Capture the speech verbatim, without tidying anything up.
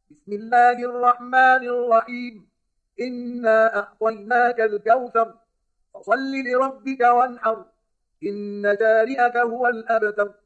بسم الله الرحمن الرحيم. إنا أعطيناك الكوثر، فصل لربك وانحر، إن شانئك هو الأبتر.